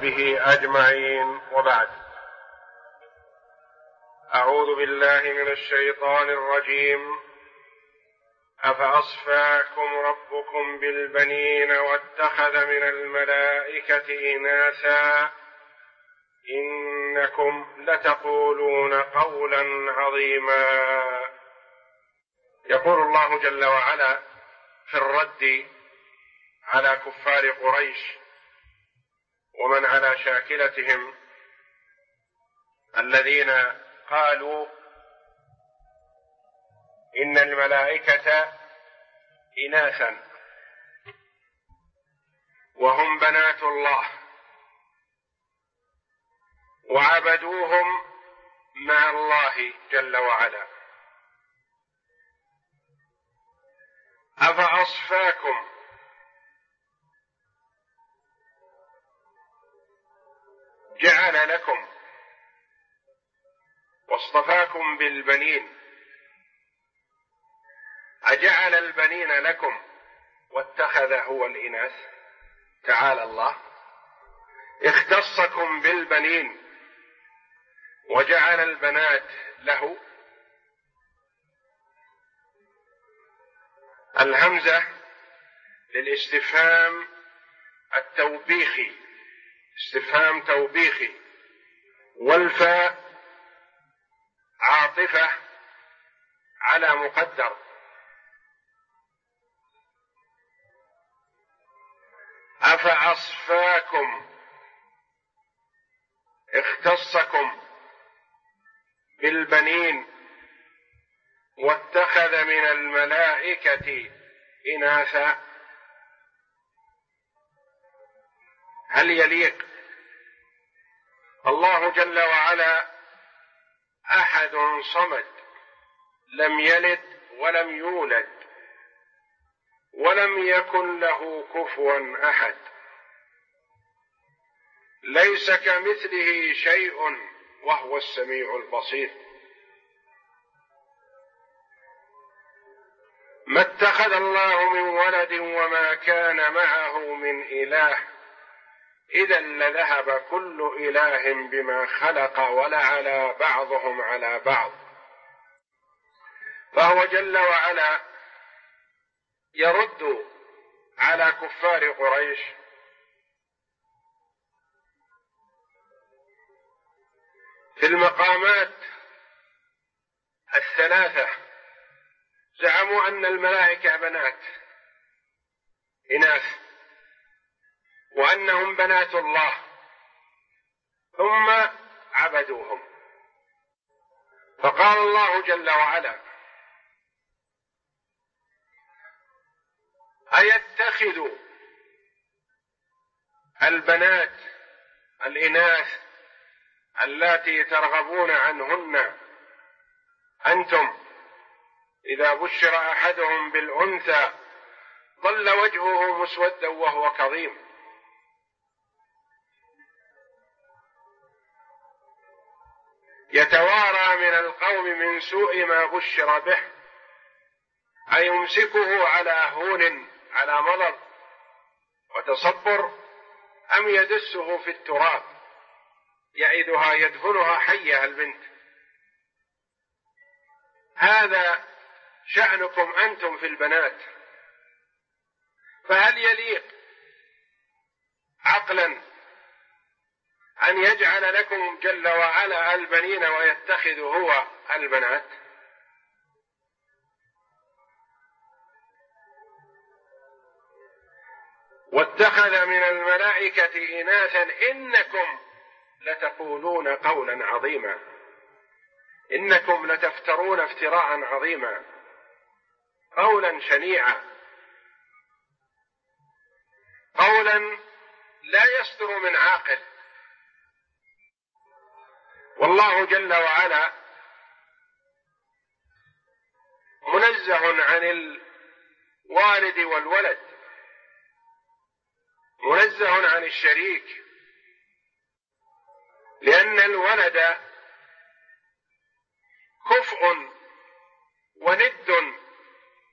وصحبه أجمعين، وبعد. أعوذ بالله من الشيطان الرجيم. أفأصفاكم ربكم بالبنين واتخذ من الملائكة إناثا إنكم لتقولون قولا عظيما. يقول الله جل وعلا في الرد على كفار قريش ومن على شاكلتهم الذين قالوا إن الملائكة إناثا وهم بنات الله وعبدوهم مع الله جل وعلا. أفأصفاكم، جعل لكم واصطفاكم بالبنين، أجعل البنين لكم واتخذ هو الإناث؟ تعالى الله. اختصكم بالبنين وجعل البنات له. الهمزة للاستفهام التوبيخي، استفهام توبيخي، والفاء عاطفة على مقدر. أفأصفاكم، اختصكم بالبنين واتخذ من الملائكة إناثا. هل يليق؟ الله جل وعلا أحد صمد، لم يلد ولم يولد ولم يكن له كفوا أحد، ليس كمثله شيء وهو السميع البصير. ما اتخذ الله من ولد وما كان معه من إله، إذا لذهب كل إله بما خلق ولعلى بعضهم على بعض. فهو جل وعلا يرد على كفار قريش في المقامات الثلاثة. زعموا أن الملائكة بنات إناث وأنهم بنات الله، ثم عبدوهم. فقال الله جل وعلا: أيتخذ البنات الإناث اللاتي ترغبون عنهن أنتم إذا بشر أحدهم بالأنثى ظل وجهه مسودا وهو كظيم. يتوارى من القوم من سوء ما بشر به، أيمسكه على هون على مرض وتصبر أم يدسه في التراب يعدها يدفنها حية البنت. هذا شأنكم أنتم في البنات، فهل يليق عقلا أن يجعل لكم جل وعلا البنين ويتخذ هو البنات؟ واتخذ من الملائكة إناثا إنكم لتقولون قولا عظيما، إنكم لتفترون افتراء عظيما، قولا شنيعا، قولا لا يصدر من عاقل. والله جل وعلا منزه عن الوالد والولد، منزه عن الشريك، لأن الولد كفء وند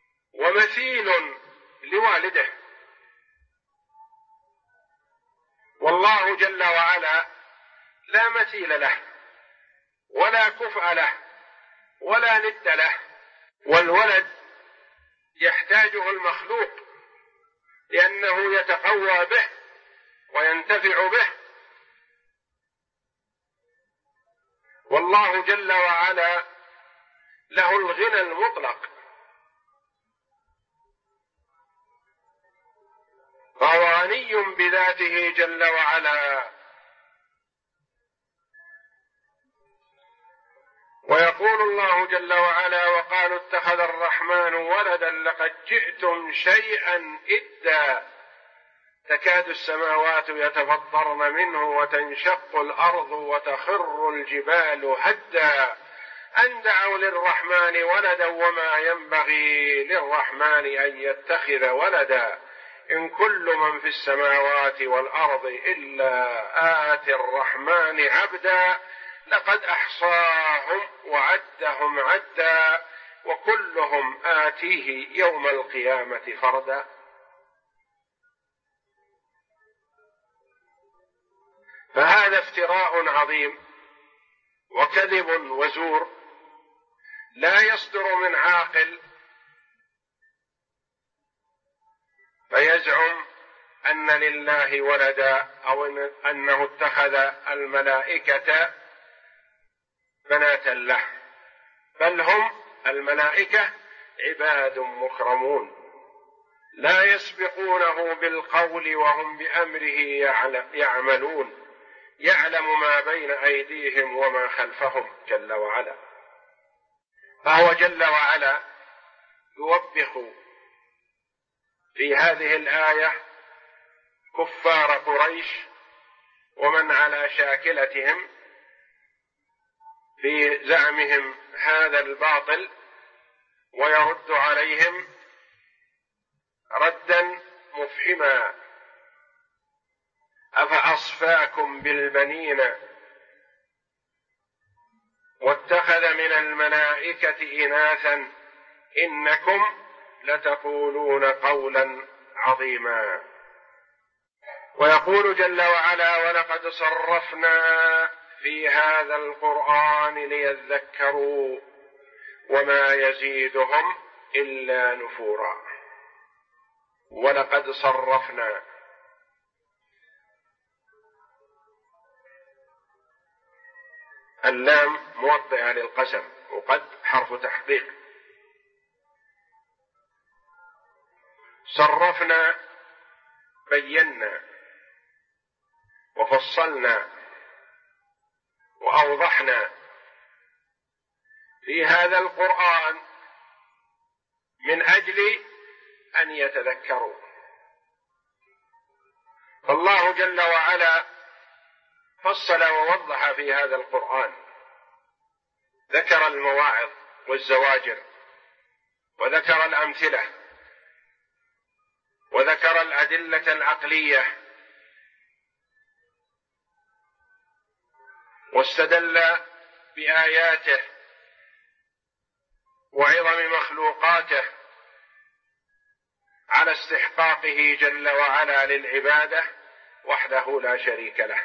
ومثيل لوالده، والله جل وعلا لا مثيل له ولا كفء له ولا ند له، والولد يحتاجه المخلوق لأنه يتقوى به وينتفع به، والله جل وعلا له الغنى المطلق، فهو غني بذاته جل وعلا. ويقول الله جل وعلا: وقالوا اتخذ الرحمن ولدا لقد جئتم شيئا إدا تكاد السماوات يتفطرن منه وتنشق الأرض وتخر الجبال هدا أن دعوا للرحمن ولدا وما ينبغي للرحمن أن يتخذ ولدا إن كل من في السماوات والأرض إلا آتي الرحمن عبدا لقد أحصاهم وعدهم عدا وكلهم آتيه يوم القيامة فردا. فهذا افتراء عظيم وكذب وزور لا يصدر من عاقل فيزعم أن لله ولدا أو أنه اتخذ الملائكة بناتا له، بل هم الملائكة عباد مكرمون لا يسبقونه بالقول وهم بأمره يعملون، يعلم ما بين أيديهم وما خلفهم جل وعلا. فهو جل وعلا يوبخ في هذه الآية كفار قريش ومن على شاكلتهم في زعمهم هذا الباطل، ويرد عليهم ردا مفهما: أفأصفاكم بالبنين واتخذ من الملائكة إناثا إنكم لتقولون قولا عظيما. ويقول جل وعلا: ولقد صرفنا في هذا القرآن ليذكروا وما يزيدهم إلا نفورا. ولقد صرفنا، اللام موطئة للقسم، وقد حرف تحقيق. صرفنا بينا وفصلنا وأوضحنا في هذا القرآن من أجل أن يتذكروا. فالله جل وعلا فصل ووضح في هذا القرآن، ذكر المواعظ والزواجر، وذكر الأمثلة، وذكر الأدلة العقلية، واستدل بآياته وعظم مخلوقاته على استحقاقه جل وعلا للعبادة وحده لا شريك له،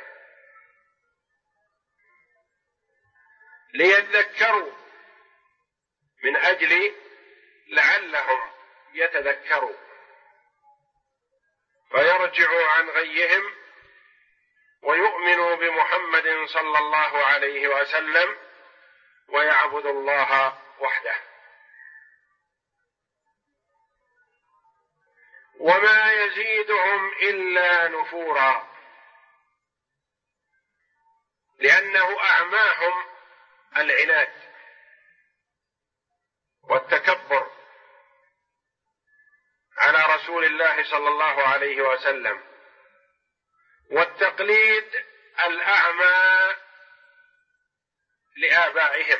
ليذكروا من أجل لعلهم يتذكروا فيرجعوا عن غيهم ويؤمنوا بمحمد صلى الله عليه وسلم ويعبدوا الله وحده. وما يزيدهم إلا نفورا، لأنه أعماهم العناد والتكبر على رسول الله صلى الله عليه وسلم، والتقليد الأعمى لآبائهم.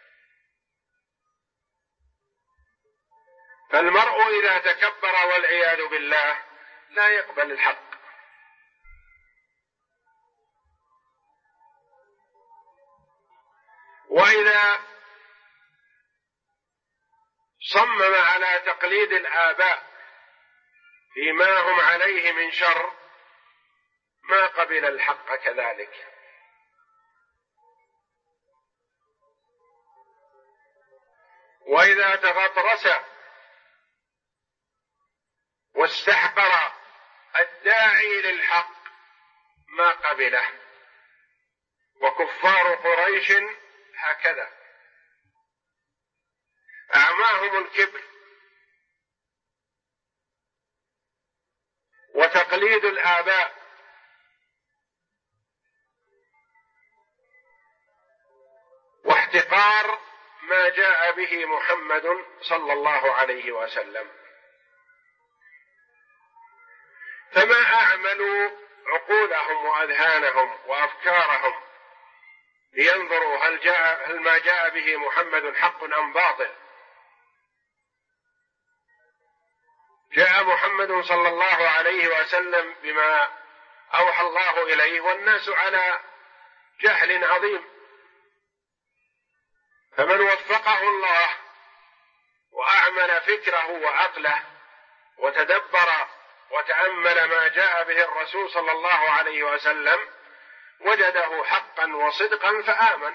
فالمرء إذا تكبر والعياذ بالله لا يقبل الحق، وإذا صمم على تقليد الآباء فيما هم عليه من شر ما قبل الحق كذلك. وإذا تغطرس واستحقر الداعي للحق ما قبله. وكفار قريش هكذا، أعماهم الكبر وتقليد الآباء واحتقار ما جاء به محمد صلى الله عليه وسلم. فما أعملوا عقولهم وأذهانهم وأفكارهم لينظروا هل ما جاء به محمد حق أم باطل. جاء محمد صلى الله عليه وسلم بما أوحى الله إليه والناس على جهل عظيم، فمن وفقه الله وأعمل فكره وعقله وتدبر وتأمل ما جاء به الرسول صلى الله عليه وسلم وجده حقا وصدقا فآمن.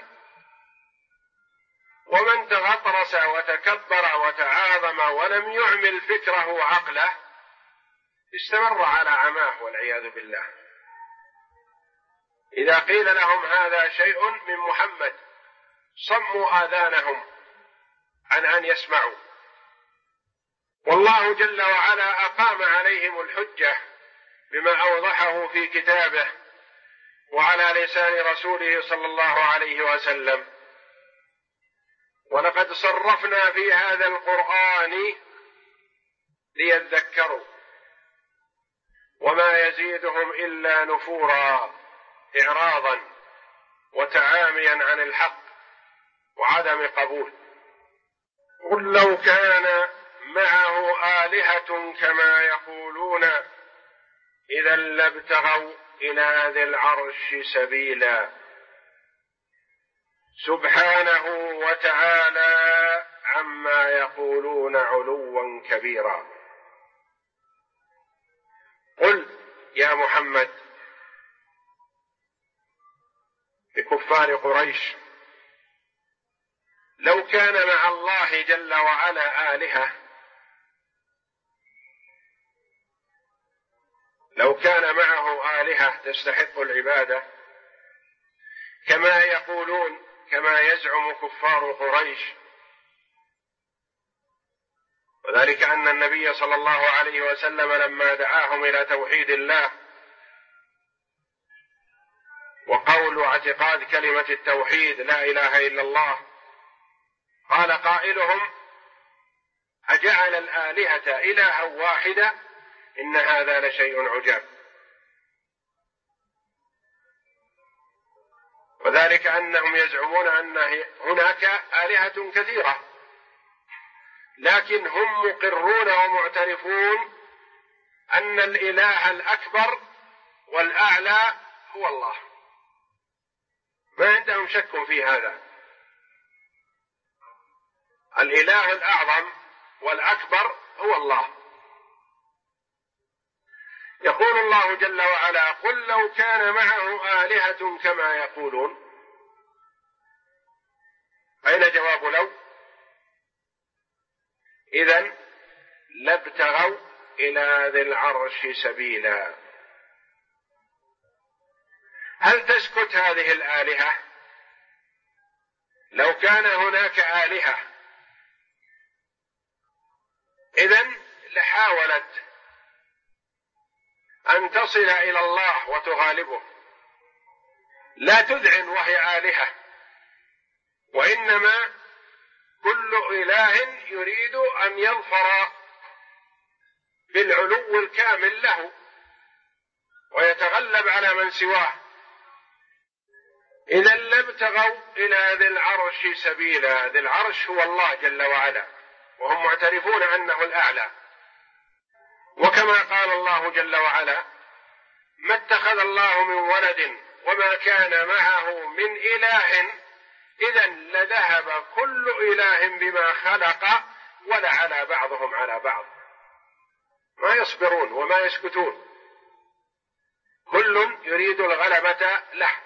ومن تغطرس وتكبر وتعاظم ولم يعمل فكره وعقله استمر على عماه والعياذ بالله. إذا قيل لهم هذا شيء من محمد صموا آذانهم عن أن يسمعوا. والله جل وعلا أقام عليهم الحجة بما أوضحه في كتابه وعلى لسان رسوله صلى الله عليه وسلم. ولقد صرفنا في هذا القرآن ليذكروا وما يزيدهم إلا نفورا، إعراضا وتعاميا عن الحق وعدم قبول. قل لو كان معه آلهة كما يقولون إذا لابتغوا إلى ذي العرش سبيلا سبحانه وتعالى عما يقولون علوا كبيرا. قل يا محمد لكفار قريش لو كان مع الله جل وعلا آلهة، لو كان معه آلهة تستحق العبادة كما يقولون، كما يزعم كفار قريش، وذلك أن النبي صلى الله عليه وسلم لما دعاهم إلى توحيد الله وقول واعتقاد كلمة التوحيد لا إله إلا الله، قال قائلهم أجعل الآلهة إلها واحدة إن هذا لشيء عجاب. وذلك أنهم يزعمون أن هناك آلهة كثيرة، لكن هم مقرون ومعترفون أن الإله الأكبر والأعلى هو الله، ما عندهم شك في هذا. الإله الأعظم والأكبر هو الله. يقول الله جل وعلا قل لو كان معه آلهة كما يقولون. أين جواب لو؟ إذن لابتغوا إلى ذي العرش سبيلا. هل تسكت هذه الآلهة؟ لو كان هناك آلهة إذن لحاولت أن تصل إلى الله وتغالبه، لا تذعن وهي آلهة، وإنما كل إله يريد أن يظفر بالعلو الكامل له ويتغلب على من سواه. إذا لابتغوا إلى ذي العرش سبيلا. ذي العرش هو الله جل وعلا، وهم معترفون أنه الأعلى. وكما قال الله جل وعلا ما اتخذ الله من ولد وما كان معه من إله إذا لذهب كل إله بما خلق ولعلى بعضهم على بعض. ما يصبرون وما يسكتون. كل يريد الغلبة له،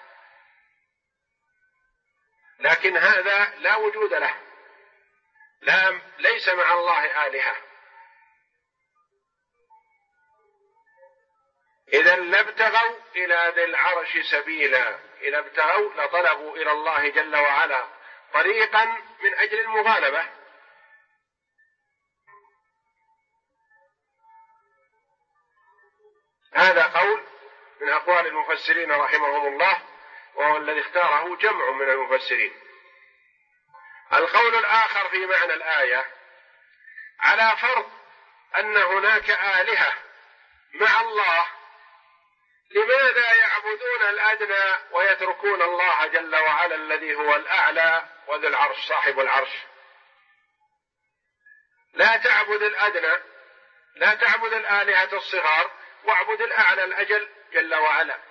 لكن هذا لا وجود له، ليس مع الله آلهة. إذا لابتغوا إلى ذي العرش سبيلا، إذا ابتغوا لطلبوا إلى الله جل وعلا طريقا من أجل المغالبة. هذا قول من أقوال المفسرين رحمهم الله، وهو الذي اختاره جمع من المفسرين. القول الآخر في معنى الآية: على فرض أن هناك آلهة مع الله، لماذا يعبدون الأدنى ويتركون الله جل وعلا الذي هو الأعلى وذو العرش صاحب العرش؟ لا تعبد الأدنى، لا تعبد الآلهة الصغار، واعبد الأعلى الأجل جل وعلا.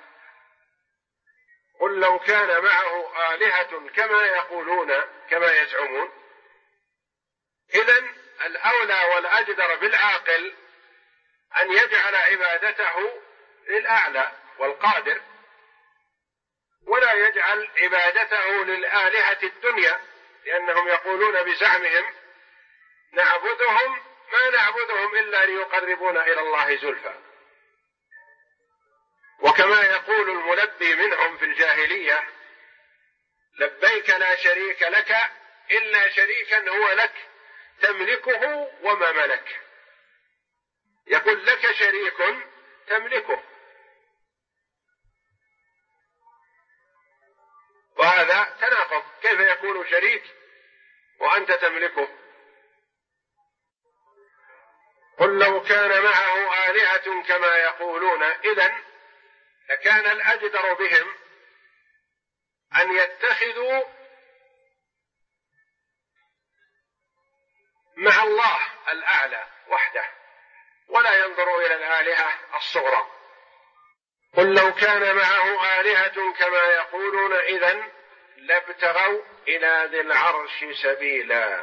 قل لو كان معه آلهة كما يقولون كما يزعمون، إذن الأولى والأجدر بالعاقل أن يجعل عبادته للأعلى والقادر، ولا يجعل عبادته للآلهة الدنيا، لأنهم يقولون بزعمهم: نعبدهم ما نعبدهم إلا ليقربونا إلى الله زلفى. وكما يقول الملبي منهم في الجاهلية: لبيك لا شريك لك إلا شريكا هو لك تملكه وما ملك. يقول لك شريك تملكه، وهذا تناقض، كيف يكون شريك وأنت تملكه؟ قل لو كان معه آلهة كما يقولون، إذن لكان الأجدر بهم أن يتخذوا مع الله الأعلى وحده، ولا ينظروا إلى الآلهة الصغرى. قل لو كان معه آلهة كما يقولون إذن لابتغوا إلى ذي العرش سبيلا.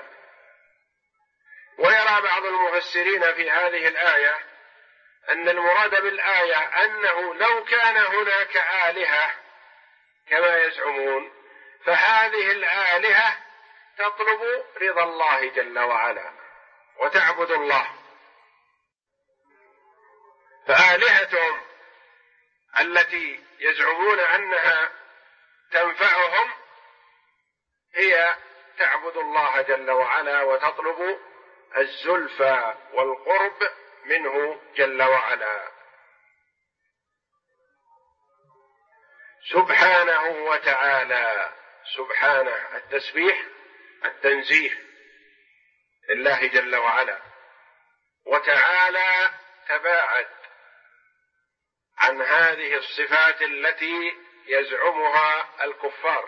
ويرى بعض المفسرين في هذه الآية أن المراد بالآية أنه لو كان هناك آلهة كما يزعمون، فهذه الآلهة تطلب رضا الله جل وعلا وتعبد الله، فآلهتهم التي يزعمون أنها تنفعهم هي تعبد الله جل وعلا وتطلب الزلفى والقرب منه جل وعلا. سبحانه وتعالى، سبحانه التسبيح التنزيه لله جل وعلا، وتعالى تباعد عن هذه الصفات التي يزعمها الكفار.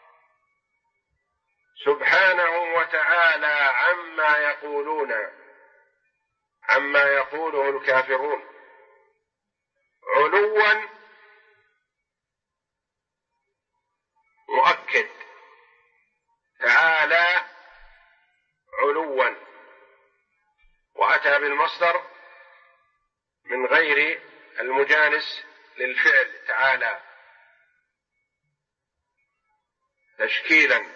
سبحانه وتعالى عما يقولون، عما يقوله الكافرون، علوا مؤكد، تعالى علوا، وأتى بالمصدر من غير المجانس للفعل تعالى تشكيلا،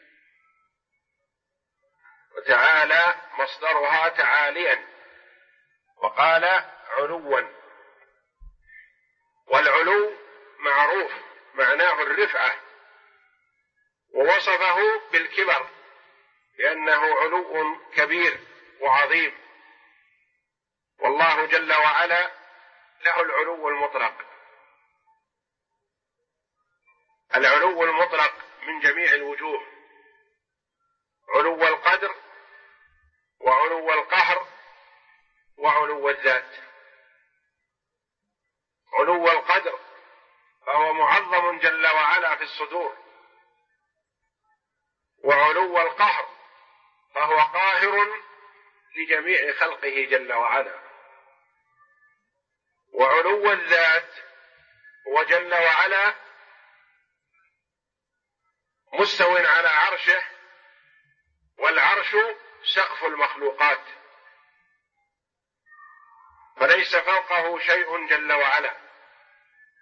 وتعالى مصدرها تعاليا، وقال علوا. والعلو معروف معناه الرفعة، ووصفه بالكبر لأنه علو كبير وعظيم، والله جل وعلا له العلو المطلق. العلو المطلق من جميع الوجوه: علو القدر، وعلو القهر، وعلو الذات. علو القدر فهو معظم جل وعلا في الصدور، وعلو القهر فهو قاهر لجميع خلقه جل وعلا، وعلو الذات هو جل وعلا مستو على عرشه، والعرش سقف المخلوقات، فليس فوقه شيء جل وعلا،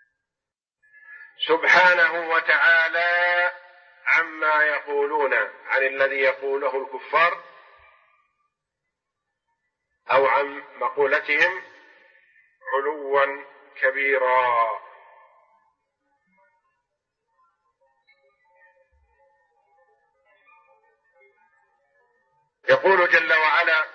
سبحانه وتعالى عما يقولون، عن الذي يقوله الكفار أو عن مقولتهم علوا كبيرا. يقول جل وعلا: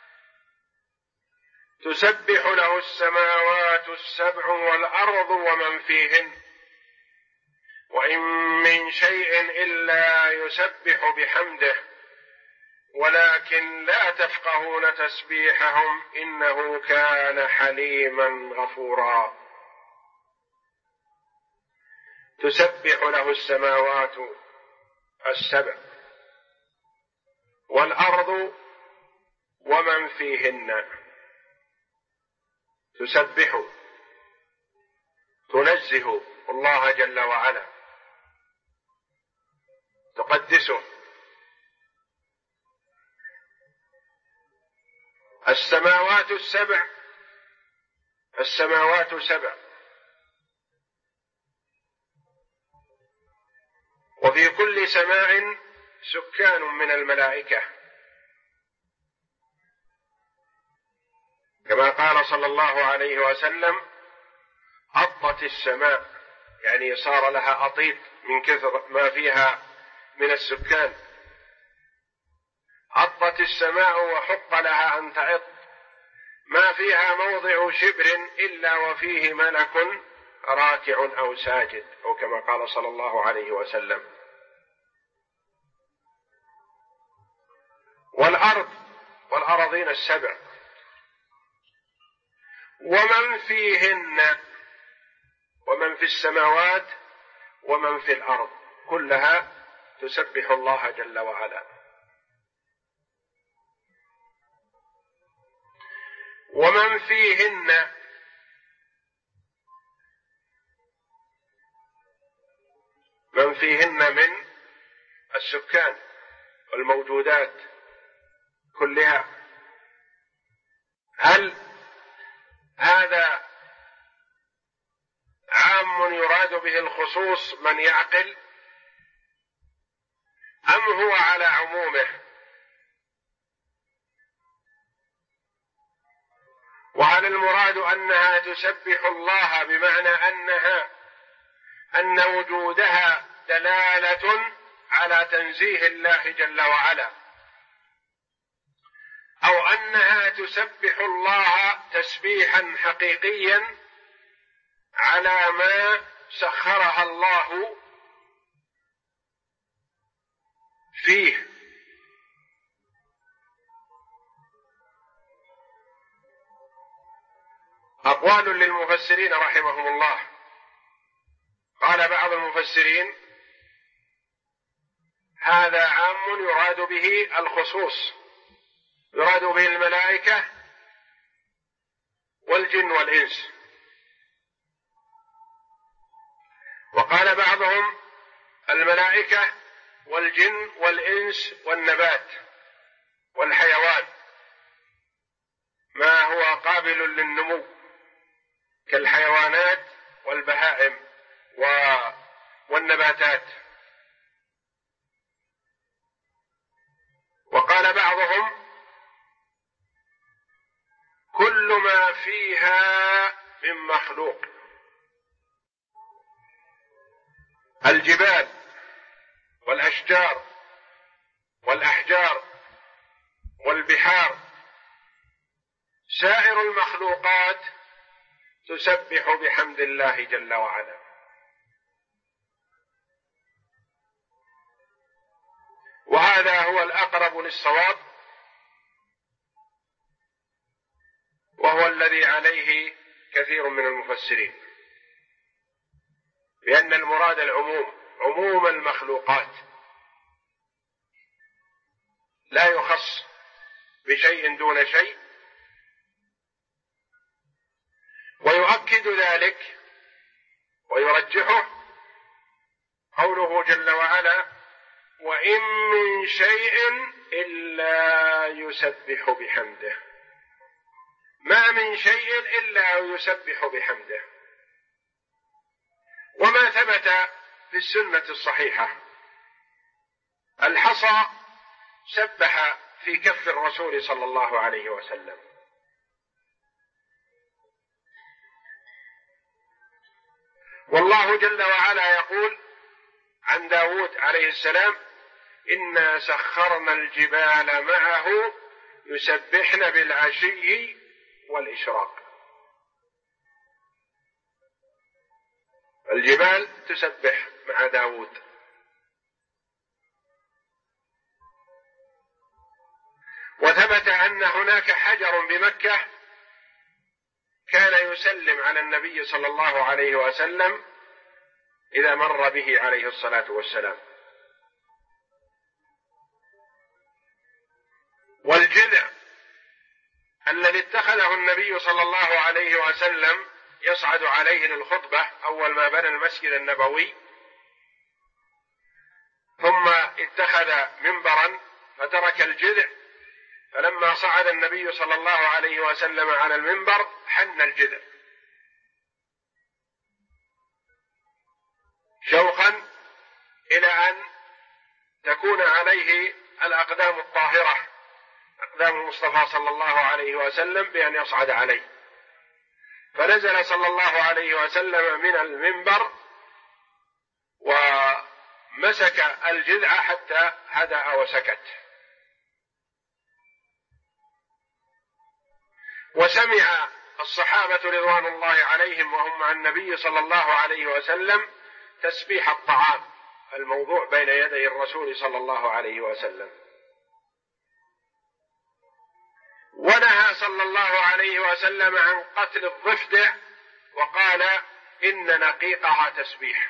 تسبح له السماوات السبع والأرض ومن فيهن وإن من شيء إلا يسبح بحمده ولكن لا تفقهون تسبيحهم إنه كان حليما غفورا. تسبح له السماوات السبع والأرض ومن فيهن. تسبح، تنزه الله جل وعلا، تقدسه. السماوات السبع، السماوات سبع، وفي كل سماء سكان من الملائكة، كما قال صلى الله عليه وسلم: أطت السماء، يعني صار لها أطيت من كثر ما فيها من السكان. أطت السماء وحق لها أن تعط، ما فيها موضع شبر إلا وفيه ملك راكع أو ساجد، أو كما قال صلى الله عليه وسلم. والأرض والأراضين السبع ومن فيهن، ومن في السماوات ومن في الأرض، كلها تسبح الله جل وعلا. ومن فيهن، من فيهن من السكان والموجودات كلها. هل هذا عام يراد به الخصوص من يعقل، أم هو على عمومه؟ وهل المراد أنها تسبح الله بمعنى أن وجودها دلالة على تنزيه الله جل وعلا، أو أنها تسبح الله تسبيحا حقيقيا على ما سخرها الله فيه؟ أقوال للمفسرين رحمهم الله. قال بعض المفسرين: هذا عام يراد به الخصوص، يراد به الملائكة والجن والإنس. وقال بعضهم: الملائكة والجن والإنس والنبات والحيوان، ما هو قابل للنمو كالحيوانات والبهائم والنباتات. وقال بعضهم: كل ما فيها من مخلوق، الجبال والأشجار والأحجار والبحار، سائر المخلوقات تسبح بحمد الله جل وعلا. وهذا هو الأقرب للصواب، وهو الذي عليه كثير من المفسرين، لأن المراد العموم، عموم المخلوقات، لا يخص بشيء دون شيء. ويؤكد ذلك ويرجحه قوله جل وعلا: وإن من شيء إلا يسبح بحمده. ما من شيء إلا يسبح بحمده. وما ثبت في السنة الصحيحة. الحصى سبح في كف الرسول صلى الله عليه وسلم. والله جل وعلا يقول عن داود عليه السلام: إنا سخرنا الجبال معه يسبحن بالعشي والإشراق. الجبال تسبح مع داود. وثبت أن هناك حجر بمكة كان يسلم على النبي صلى الله عليه وسلم إذا مر به عليه الصلاة والسلام. والجذع الذي اتخذه النبي صلى الله عليه وسلم يصعد عليه للخطبة أول ما بنى المسجد النبوي، ثم اتخذ منبرا فترك الجذع، فلما صعد النبي صلى الله عليه وسلم على المنبر حن الجذع شوقا إلى أن تكون عليه الأقدام الطاهرة، أقدام المصطفى صلى الله عليه وسلم، بأن يصعد عليه. فنزل صلى الله عليه وسلم من المنبر ومسك الجذع حتى هدأ وسكت. وسمع الصحابة رضوان الله عليهم وهم مع النبي صلى الله عليه وسلم تسبيح الطعام الموضوع بين يدي الرسول صلى الله عليه وسلم. ونهى صلى الله عليه وسلم عن قتل الضفدع وقال: إن نقيقها تسبيح.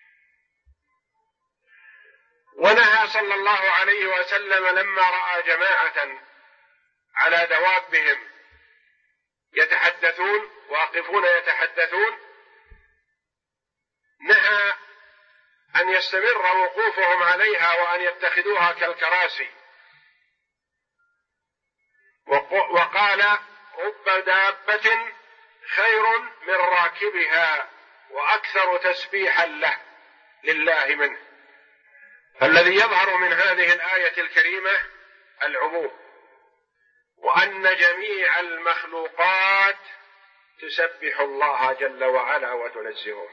ونهى صلى الله عليه وسلم لما رأى جماعة على دوابهم يتحدثون واقفون يتحدثون، نهى أن يستمر وقوفهم عليها وأن يتخذوها كالكراسي، وقال: رب دابة خير من راكبها وأكثر تسبيحا لله منه. فالذي يظهر من هذه الآية الكريمة العموم، وأن جميع المخلوقات تسبح الله جل وعلا وتنزهه.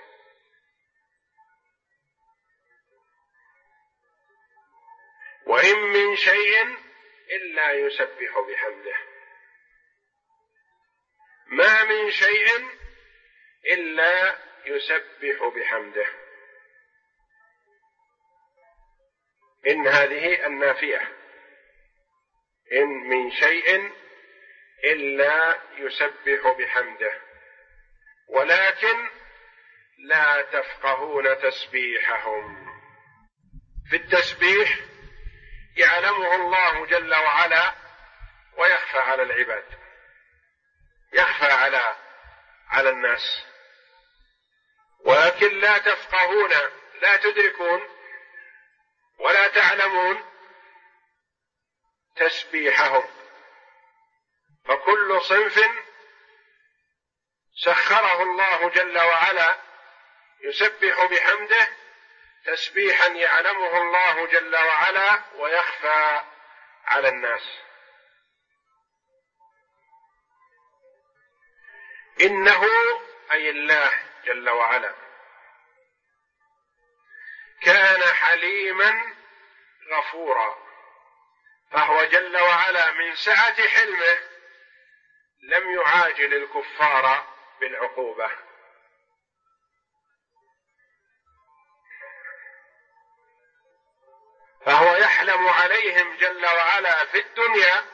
وإن من شيء إلا يسبح بحمده، ما من شيء إلا يسبح بحمده. إن هذه النافية، إن من شيء إلا يسبح بحمده ولكن لا تفقهون تسبيحهم. في التسبيح يعلمه الله جل وعلا ويخفى على العباد، يخفى على الناس، ولكن لا تفقهون، لا تدركون ولا تعلمون تسبيحهم. فكل صنف سخره الله جل وعلا يسبح بحمده تسبيحا يعلمه الله جل وعلا ويخفى على الناس. إنه أي الله جل وعلا كان حليما غفورا، فهو جل وعلا من سعة حلمه لم يعاجل الكفار بالعقوبة، فهو يحلم عليهم جل وعلا في الدنيا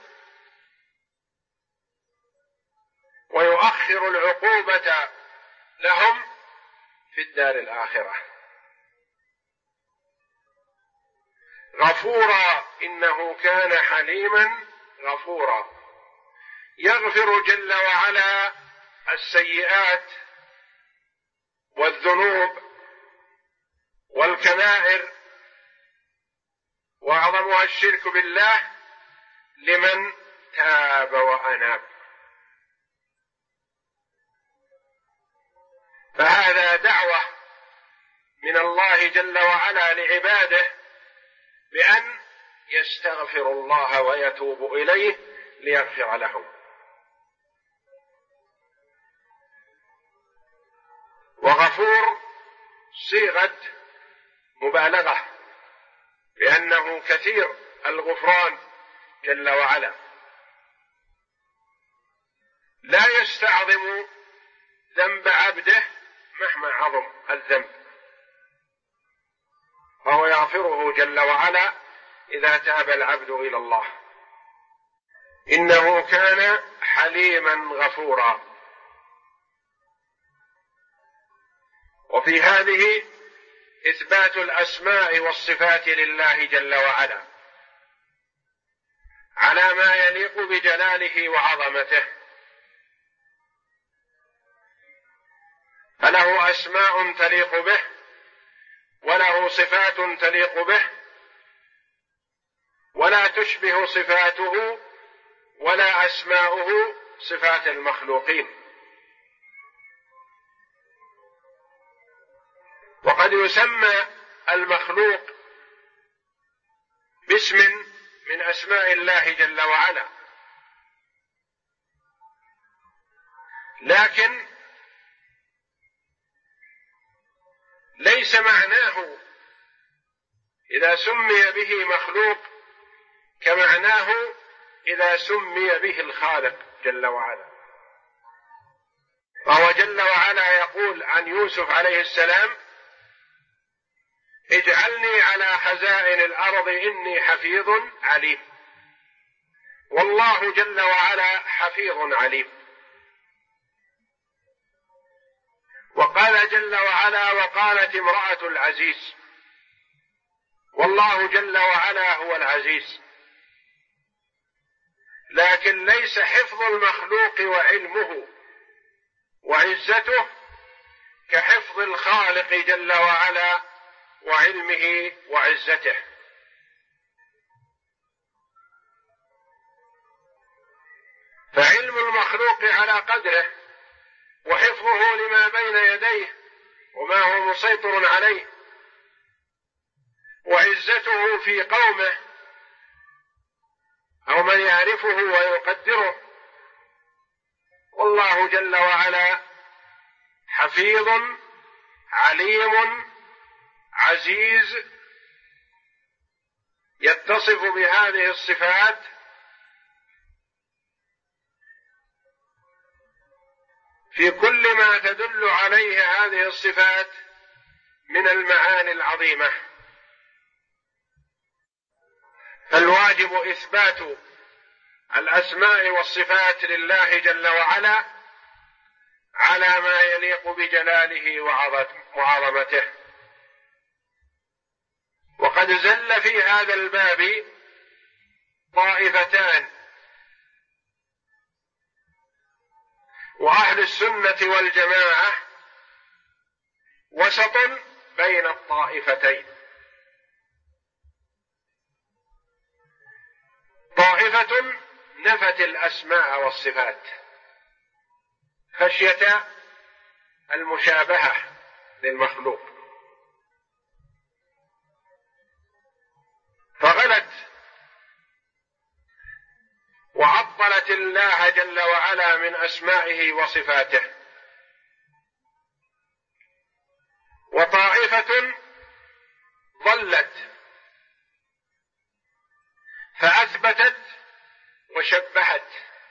ويؤخر العقوبة لهم في الدار الآخرة. غفورا، إنه كان حليما غفورا، يغفر جل وعلا السيئات والذنوب والكبائر وأعظمها الشرك بالله لمن تاب وأناب. فهذا دعوة من الله جل وعلا لعباده بأن يستغفروا الله ويتوبوا إليه ليغفر لهم. وغفور صيغة مبالغة، لأنه كثير الغفران جل وعلا، لا يستعظم ذنب عبده مهما عظم الذنب، فهو يغفره جل وعلا إذا تاب العبد إلى الله، إنه كان حليما غفورا. وفي هذه إثبات الأسماء والصفات لله جل وعلا على ما يليق بجلاله وعظمته، فله أسماء تليق به وله صفات تليق به، ولا تشبه صفاته ولا أسماؤه صفات المخلوقين. وقد يسمى المخلوق باسم من أسماء الله جل وعلا، لكن ليس معناه إذا سمي به مخلوق كمعناه إذا سمي به الخالق جل وعلا. فهو جل وعلا يقول عن يوسف عليه السلام: اجعلني على خزائن الأرض إني حفيظ عليم. والله جل وعلا حفيظ عليم. وقال جل وعلا: وقالت امرأة العزيز. والله جل وعلا هو العزيز، لكن ليس حفظ المخلوق وعلمه وعزته كحفظ الخالق جل وعلا وعلمه وعزته. فعلم المخلوق على قدره، وحفظه لما بين يديه وما هو مسيطر عليه، وعزته في قومه أو من يعرفه ويقدره. والله جل وعلا حفيظ عليم عزيز، يتصف بهذه الصفات في كل ما تدل عليه هذه الصفات من المعاني العظيمة. فالواجب إثبات الأسماء والصفات لله جل وعلا على ما يليق بجلاله وعظمته. وقد زل في هذا الباب طائفتان، وأهل السنة والجماعة وسط بين الطائفتين. طائفة نفت الأسماء والصفات خشية المشابهة للمخلوق، فغلت وعطلت الله جل وعلا من أسمائه وصفاته. وطائفة ضلت فأثبتت وشبهت،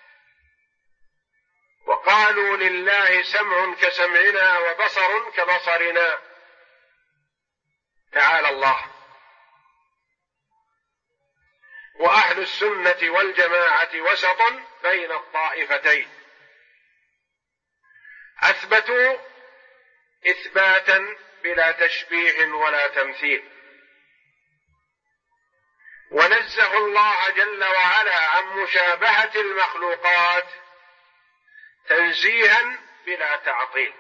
وقالوا لله سمع كسمعنا وبصر كبصرنا، تعالى الله. وأهل السنة والجماعة وسط بين الطائفتين، أثبتوا إثباتا بلا تشبيه ولا تمثيل، ونزهوا الله جل وعلا عن مشابهة المخلوقات تنزيها بلا تعطيل.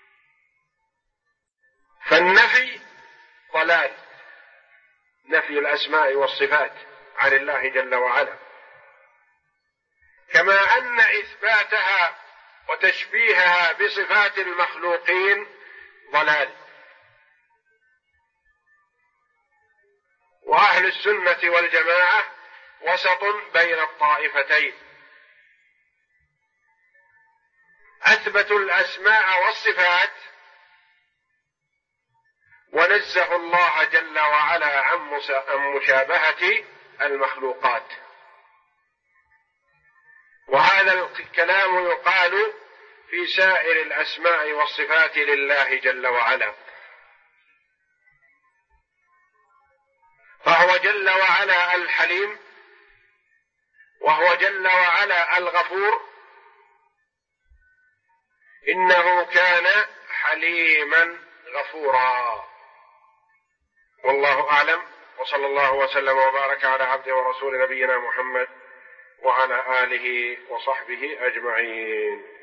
فالنفي ضلال، نفي الأسماء والصفات عن الله جل وعلا، كما أن إثباتها وتشبيهها بصفات المخلوقين ضلال. وأهل السنة والجماعة وسط بين الطائفتين، أثبتوا الأسماء والصفات ونزهوا الله جل وعلا عن مشابهة المخلوقات. وهذا الكلام يقال في سائر الأسماء والصفات لله جل وعلا، فهو جل وعلا الحليم، وهو جل وعلا الغفور، إنه كان حليما غفورا. والله أعلم، وصلى الله وسلم وبارك على عبده ورسول نبينا محمد وعلى آله وصحبه أجمعين.